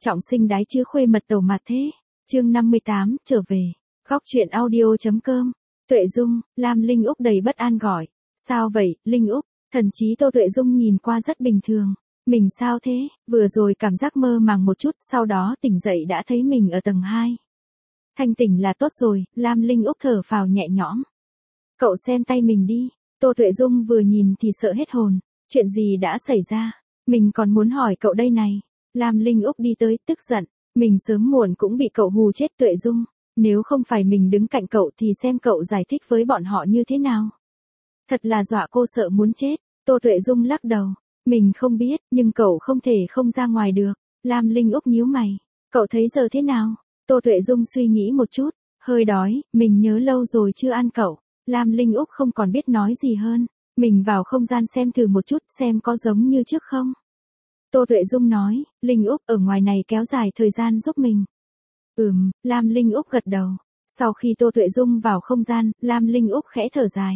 Trọng sinh đái chữ khuê mật tàu mặt thế. Chương 58, trở về. Góc truyện audio.com. Tuệ Dung, Lam Linh Úc đầy bất an gọi. Sao vậy, Linh Úc? Thần chí Tô Tuệ Dung nhìn qua rất bình thường. Mình sao thế? Vừa rồi cảm giác mơ màng một chút, sau đó tỉnh dậy đã thấy mình ở tầng 2. Thanh tỉnh là tốt rồi, Lam Linh Úc thở phào nhẹ nhõm. Cậu xem tay mình đi. Tô Tuệ Dung vừa nhìn thì sợ hết hồn. Chuyện gì đã xảy ra? Mình còn muốn hỏi cậu đây này. Lam Linh Úc đi tới, tức giận. Mình sớm muộn cũng bị cậu hù chết Tuệ Dung. Nếu không phải mình đứng cạnh cậu thì xem cậu giải thích với bọn họ như thế nào. Thật là dọa cô sợ muốn chết. Tô Tuệ Dung lắc đầu. Mình không biết, nhưng cậu không thể không ra ngoài được. Lam Linh Úc nhíu mày. Cậu thấy giờ thế nào? Tô Tuệ Dung suy nghĩ một chút. Hơi đói, mình nhớ lâu rồi chưa ăn cậu. Lam Linh Úc không còn biết nói gì hơn. Mình vào không gian xem thử một chút xem có giống như trước không. Tô Tuệ Dung nói, Linh Úc ở ngoài này kéo dài thời gian giúp mình. Lam Linh Úc gật đầu. Sau khi Tô Tuệ Dung vào không gian, Lam Linh Úc khẽ thở dài.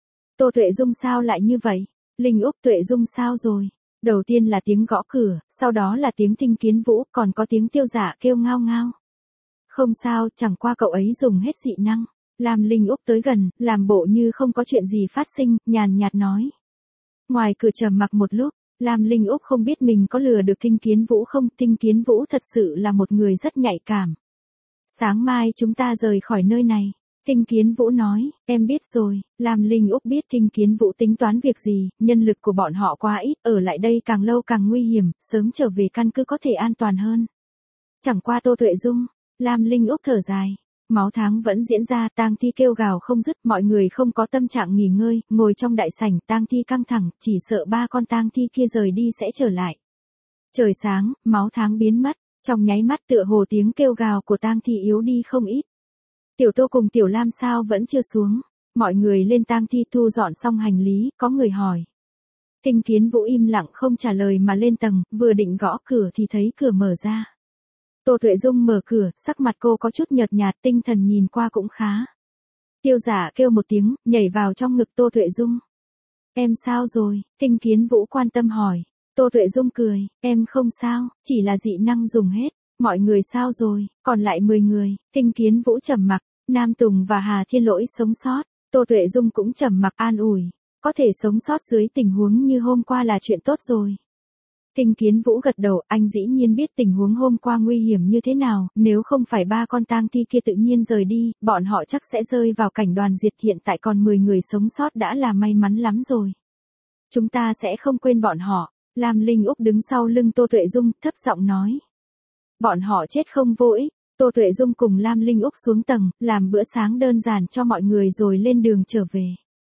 Tô Tuệ Dung sao lại như vậy? Linh Úc Tuệ Dung sao rồi? Đầu tiên là tiếng gõ cửa, sau đó là tiếng Thinh Kiến Vũ, còn có tiếng Tiêu Dạ kêu ngao ngao. Không sao, chẳng qua cậu ấy dùng hết dị năng. Lam Linh Úc tới gần, làm bộ như không có chuyện gì phát sinh, nhàn nhạt nói. Ngoài cửa trầm mặc một lúc, Lam Linh Úc không biết mình có lừa được Thinh Kiến Vũ không, Thinh Kiến Vũ thật sự là một người rất nhạy cảm. Sáng mai chúng ta rời khỏi nơi này. Thinh Kiến Vũ nói, em biết rồi. Lam Linh Úc biết Thinh Kiến Vũ tính toán việc gì, nhân lực của bọn họ quá ít, ở lại đây càng lâu càng nguy hiểm, sớm trở về căn cứ có thể an toàn hơn. Chẳng qua Tô Tuệ Dung, Lam Linh Úc thở dài. Máu tháng vẫn diễn ra, tang thi kêu gào không dứt, mọi người không có tâm trạng nghỉ ngơi, ngồi trong đại sảnh, tang thi căng thẳng, chỉ sợ 3 con tang thi kia rời đi sẽ trở lại. Trời sáng, máu tháng biến mất, trong nháy mắt tựa hồ tiếng kêu gào của tang thi yếu đi không ít. Tiểu Tô cùng Tiểu Lam sao vẫn chưa xuống? Mọi người lên tang thi thu dọn xong hành lý, có người hỏi. Thinh Kiến Vũ im lặng không trả lời mà lên tầng, vừa định gõ cửa thì thấy cửa mở ra. Tô Tuệ Dung mở cửa, sắc mặt cô có chút nhợt nhạt, tinh thần nhìn qua cũng khá. Tiêu Dạ kêu một tiếng, nhảy vào trong ngực Tô Tuệ Dung. Em sao rồi? Thinh Kiến Vũ quan tâm hỏi. Tô Tuệ Dung cười, em không sao, chỉ là dị năng dùng hết. Mọi người sao rồi? Còn lại 10 người. Thinh Kiến Vũ trầm mặc, Nam Tùng và Hà Thiên Lỗi sống sót. Tô Tuệ Dung cũng trầm mặc an ủi. Có thể sống sót dưới tình huống như hôm qua là chuyện tốt rồi. Thinh Kiến Vũ gật đầu, anh dĩ nhiên biết tình huống hôm qua nguy hiểm như thế nào, nếu không phải 3 con tang thi kia tự nhiên rời đi, bọn họ chắc sẽ rơi vào cảnh đoàn diệt, hiện tại còn 10 người sống sót đã là may mắn lắm rồi. Chúng ta sẽ không quên bọn họ. Lam Linh Úc đứng sau lưng Tô Tuệ Dung, thấp giọng nói. Bọn họ chết không vô ích. Tô Tuệ Dung cùng Lam Linh Úc xuống tầng, làm bữa sáng đơn giản cho mọi người rồi lên đường trở về.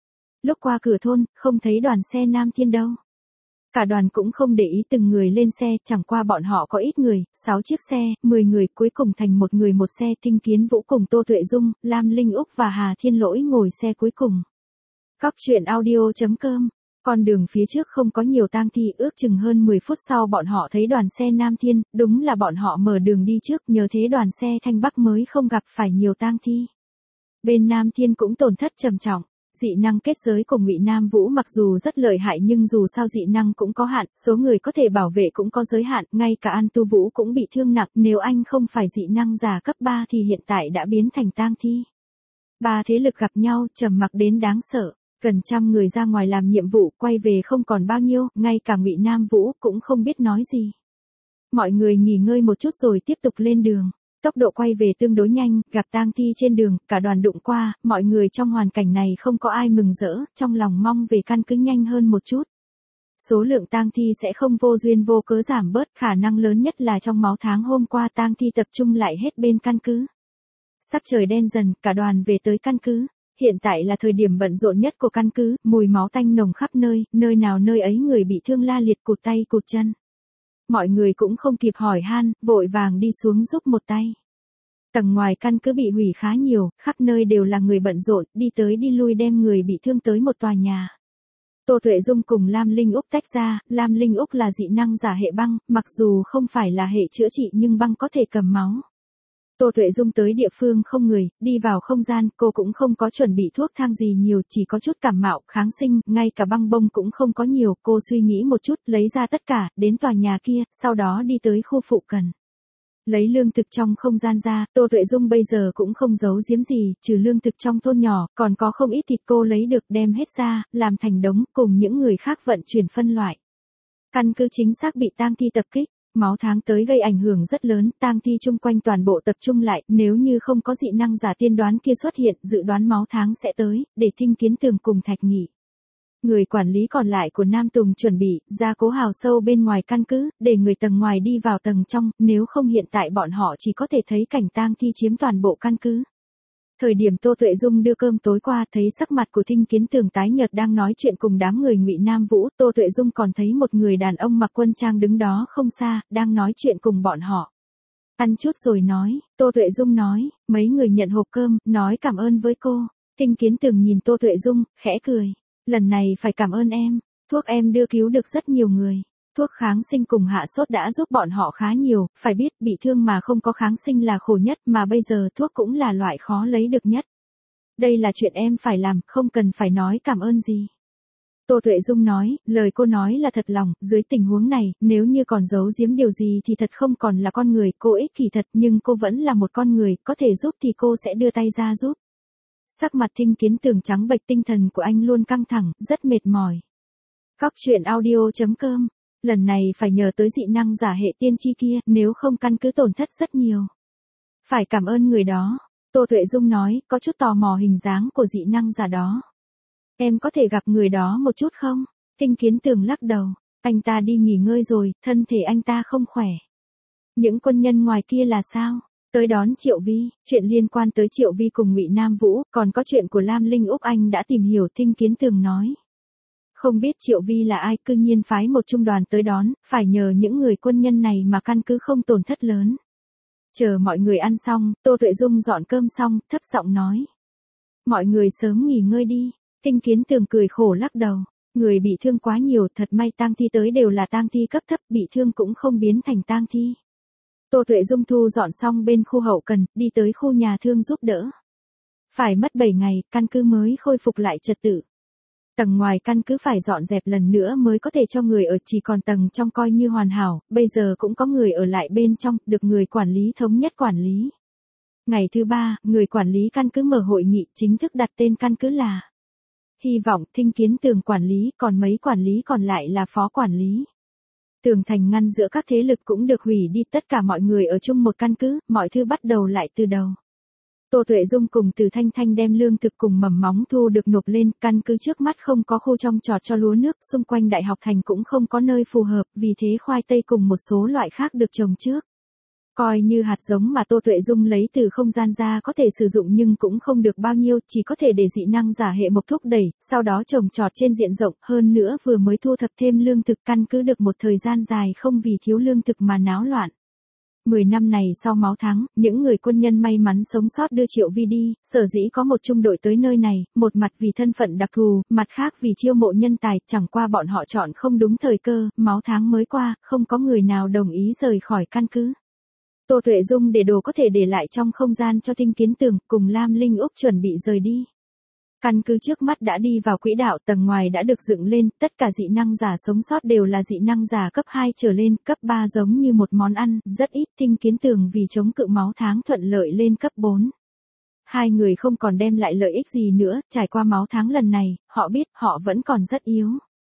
Lúc qua cửa thôn, không thấy đoàn xe Nam Thiên đâu. Cả đoàn cũng không để ý từng người lên xe, chẳng qua bọn họ có ít người, 6 chiếc xe, 10 người cuối cùng thành một người một xe. Thinh Kiến Vũ cùng Tô Tuệ Dung, Lam Linh Úc và Hà Thiên Lỗi ngồi xe cuối cùng. Góc truyện audio.com. Con đường phía trước không có nhiều tang thi, ước chừng hơn 10 phút sau bọn họ thấy đoàn xe Nam Thiên, đúng là bọn họ mở đường đi trước, nhờ thế đoàn xe Thanh Bắc mới không gặp phải nhiều tang thi. Bên Nam Thiên cũng tổn thất trầm trọng. Dị năng kết giới của Ngụy Nam Vũ mặc dù rất lợi hại nhưng dù sao dị năng cũng có hạn, số người có thể bảo vệ cũng có giới hạn, ngay cả An Tu Vũ cũng bị thương nặng, nếu anh không phải dị năng giả cấp 3 thì hiện tại đã biến thành tang thi. 3 thế lực gặp nhau, trầm mặc đến đáng sợ, gần 100 người ra ngoài làm nhiệm vụ, quay về không còn bao nhiêu, ngay cả Ngụy Nam Vũ cũng không biết nói gì. Mọi người nghỉ ngơi một chút rồi tiếp tục lên đường. Tốc độ quay về tương đối nhanh, gặp tang thi trên đường, cả đoàn đụng qua, mọi người trong hoàn cảnh này không có ai mừng rỡ, trong lòng mong về căn cứ nhanh hơn một chút. Số lượng tang thi sẽ không vô duyên vô cớ giảm bớt, khả năng lớn nhất là trong máu tháng hôm qua tang thi tập trung lại hết bên căn cứ. Sắc trời đen dần, cả đoàn về tới căn cứ. Hiện tại là thời điểm bận rộn nhất của căn cứ, mùi máu tanh nồng khắp nơi, nơi nào nơi ấy người bị thương la liệt cụt tay cụt chân. Mọi người cũng không kịp hỏi han, vội vàng đi xuống giúp một tay. Tầng ngoài căn cứ bị hủy khá nhiều, khắp nơi đều là người bận rộn, đi tới đi lui đem người bị thương tới một tòa nhà. Tô Tuệ Dung cùng Lam Linh Úc tách ra, Lam Linh Úc là dị năng giả hệ băng, mặc dù không phải là hệ chữa trị nhưng băng có thể cầm máu. Tô Tuệ Dung tới địa phương không người, đi vào không gian, cô cũng không có chuẩn bị thuốc thang gì nhiều, chỉ có chút cảm mạo, kháng sinh, ngay cả băng bông cũng không có nhiều, cô suy nghĩ một chút, lấy ra tất cả, đến tòa nhà kia, sau đó đi tới khu phụ cận. Lấy lương thực trong không gian ra, Tô Tuệ Dung bây giờ cũng không giấu giếm gì, trừ lương thực trong thôn nhỏ, còn có không ít thịt cô lấy được đem hết ra, làm thành đống, cùng những người khác vận chuyển phân loại. Căn cứ chính xác bị tang thi tập kích, máu tháng tới gây ảnh hưởng rất lớn, tang thi chung quanh toàn bộ tập trung lại, nếu như không có dị năng giả tiên đoán kia xuất hiện, dự đoán máu tháng sẽ tới, để Thinh Kiến Tường cùng Thạch Nghị. Người quản lý còn lại của Nam Tùng chuẩn bị ra cố hào sâu bên ngoài căn cứ, để người tầng ngoài đi vào tầng trong, nếu không hiện tại bọn họ chỉ có thể thấy cảnh tang thi chiếm toàn bộ căn cứ. Thời điểm Tô Tuệ Dung đưa cơm tối qua, thấy sắc mặt của Thinh Kiến Tường tái nhợt đang nói chuyện cùng đám người Ngụy Nam Vũ, Tô Tuệ Dung còn thấy một người đàn ông mặc quân trang đứng đó không xa, đang nói chuyện cùng bọn họ. Ăn chút rồi nói, Tô Tuệ Dung nói, mấy người nhận hộp cơm, nói cảm ơn với cô. Thinh Kiến Tường nhìn Tô Tuệ Dung, khẽ cười. Lần này phải cảm ơn em, thuốc em đưa cứu được rất nhiều người. Thuốc kháng sinh cùng hạ sốt đã giúp bọn họ khá nhiều, phải biết bị thương mà không có kháng sinh là khổ nhất mà bây giờ thuốc cũng là loại khó lấy được nhất. Đây là chuyện em phải làm, không cần phải nói cảm ơn gì. Tô Tuệ Dung nói, lời cô nói là thật lòng, dưới tình huống này, nếu như còn giấu giếm điều gì thì thật không còn là con người, cô ích kỷ thật nhưng cô vẫn là một con người, có thể giúp thì cô sẽ đưa tay ra giúp. Sắc mặt Thinh Kiến Tường trắng bệch, tinh thần của anh luôn căng thẳng, rất mệt mỏi. Góc truyện audio.com. Lần này phải nhờ tới dị năng giả hệ tiên tri kia, nếu không căn cứ tổn thất rất nhiều. Phải cảm ơn người đó. Tô Tuệ Dung nói, có chút tò mò hình dáng của dị năng giả đó. Em có thể gặp người đó một chút không? Thinh Kiến Tường lắc đầu. Anh ta đi nghỉ ngơi rồi, thân thể anh ta không khỏe. Những quân nhân ngoài kia là sao? Tới đón Triệu Vi, chuyện liên quan tới Triệu Vi cùng Ngụy Nam Vũ, còn có chuyện của Lam Linh Úc anh đã tìm hiểu, Thinh Kiến Tường nói. Không biết Triệu Vi là ai, cư nhiên phái một trung đoàn tới đón, phải nhờ những người quân nhân này mà căn cứ không tổn thất lớn. Chờ mọi người ăn xong, Tô Tuệ Dung dọn cơm xong, thấp giọng nói. Mọi người sớm nghỉ ngơi đi. Thinh Kiến Tường cười khổ lắc đầu. Người bị thương quá nhiều, thật may tang thi tới đều là tang thi cấp thấp, bị thương cũng không biến thành tang thi. Tô Tuệ Dung thu dọn xong bên khu hậu cần, đi tới khu nhà thương giúp đỡ. Phải mất 7 ngày, căn cứ mới khôi phục lại trật tự. Tầng ngoài căn cứ phải dọn dẹp lần nữa mới có thể cho người ở, chỉ còn tầng trong coi như hoàn hảo, bây giờ cũng có người ở lại bên trong, được người quản lý thống nhất quản lý. Ngày thứ 3, người quản lý căn cứ mở hội nghị, chính thức đặt tên căn cứ là Hy vọng. Thinh Kiến Tường quản lý, còn mấy quản lý còn lại là phó quản lý. Tường thành ngăn giữa các thế lực cũng được hủy đi, tất cả mọi người ở chung một căn cứ, mọi thứ bắt đầu lại từ đầu. Tô Tuệ Dung cùng Từ Thanh Thanh đem lương thực cùng mầm móng thu được nộp lên, căn cứ trước mắt không có khu trồng trọt cho lúa nước, xung quanh đại học thành cũng không có nơi phù hợp, vì thế khoai tây cùng một số loại khác được trồng trước. Coi như hạt giống mà Tô Tuệ Dung lấy từ không gian ra có thể sử dụng nhưng cũng không được bao nhiêu, chỉ có thể để dị năng giả hệ mộc thúc đẩy, sau đó trồng trọt trên diện rộng, hơn nữa vừa mới thu thập thêm lương thực, căn cứ được một thời gian dài không vì thiếu lương thực mà náo loạn. 10 năm này sau máu tháng, những người quân nhân may mắn sống sót đưa Triệu Vi đi, sở dĩ có một trung đội tới nơi này, một mặt vì thân phận đặc thù, mặt khác vì chiêu mộ nhân tài, chẳng qua bọn họ chọn không đúng thời cơ, máu tháng mới qua, không có người nào đồng ý rời khỏi căn cứ. Tô Tuệ Dung để đồ có thể để lại trong không gian cho Thinh Kiến Tường, cùng Lam Linh Úc chuẩn bị rời đi. Căn cứ trước mắt đã đi vào quỹ đạo, tầng ngoài đã được dựng lên, tất cả dị năng giả sống sót đều là dị năng giả cấp 2 trở lên, cấp 3 giống như một món ăn, rất ít. Thinh Kiến Tường vì chống cự máu tháng thuận lợi lên cấp 4. Hai người không còn đem lại lợi ích gì nữa, trải qua máu tháng lần này, họ biết họ vẫn còn rất yếu.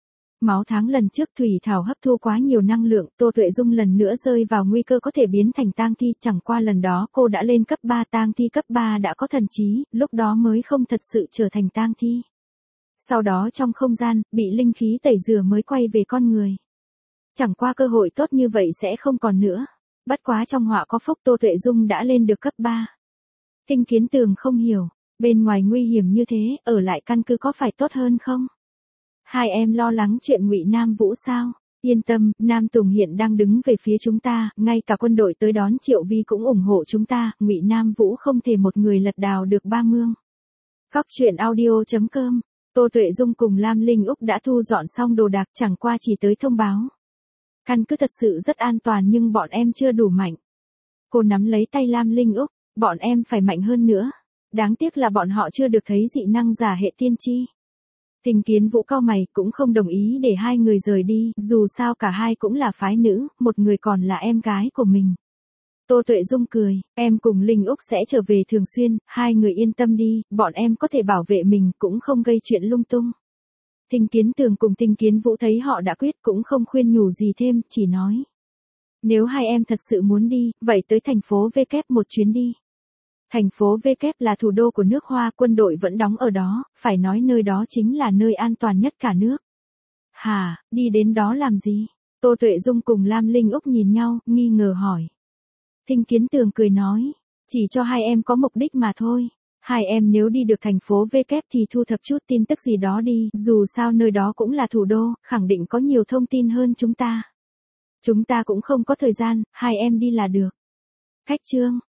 Máu tháng lần trước Thủy Thảo hấp thu quá nhiều năng lượng, Tô Tuệ Dung lần nữa rơi vào nguy cơ có thể biến thành tang thi, chẳng qua lần đó cô đã lên cấp 3, tang thi cấp 3 đã có thần trí, lúc đó mới không thật sự trở thành tang thi. Sau đó trong không gian, bị linh khí tẩy rửa mới quay về con người. Chẳng qua cơ hội tốt như vậy sẽ không còn nữa. Bất quá trong họa có phúc, Tô Tuệ Dung đã lên được cấp 3. Thinh Kiến Tường không hiểu, bên ngoài nguy hiểm như thế, ở lại căn cứ có phải tốt hơn không? Hai em lo lắng chuyện Ngụy Nam Vũ sao? Yên tâm, Nam Tùng hiện đang đứng về phía chúng ta, ngay cả quân đội tới đón Triệu Vi cũng ủng hộ chúng ta, Ngụy Nam Vũ không thể một người lật đào được ba mương. Góc truyện audio.com. Tô Tuệ Dung cùng Lam Linh Úc đã thu dọn xong đồ đạc, chẳng qua chỉ tới thông báo. Căn cứ thật sự rất an toàn nhưng bọn em chưa đủ mạnh. Cô nắm lấy tay Lam Linh Úc, bọn em phải mạnh hơn nữa. Đáng tiếc là bọn họ chưa được thấy dị năng giả hệ tiên tri. Thinh Kiến Vũ cau mày, cũng không đồng ý để hai người rời đi, dù sao cả hai cũng là phái nữ, một người còn là em gái của mình. Tô Tuệ Dung cười, em cùng Linh Úc sẽ trở về thường xuyên, hai người yên tâm đi, bọn em có thể bảo vệ mình cũng không gây chuyện lung tung. Tinh Kiến Tường cùng Tinh Kiến Vũ thấy họ đã quyết cũng không khuyên nhủ gì thêm, chỉ nói. Nếu hai em thật sự muốn đi, vậy tới thành phố V kép một chuyến đi. Thành phố V kép là thủ đô của nước Hoa, quân đội vẫn đóng ở đó, phải nói nơi đó chính là nơi an toàn nhất cả nước. Hả, đi đến đó làm gì? Tô Tuệ Dung cùng Lam Linh Úc nhìn nhau, nghi ngờ hỏi. Tinh Kiến Tường cười nói, chỉ cho hai em có mục đích mà thôi. Hai em nếu đi được thành phố V kép thì thu thập chút tin tức gì đó đi, dù sao nơi đó cũng là thủ đô, khẳng định có nhiều thông tin hơn chúng ta. Chúng ta cũng không có thời gian, hai em đi là được. Khách Trương,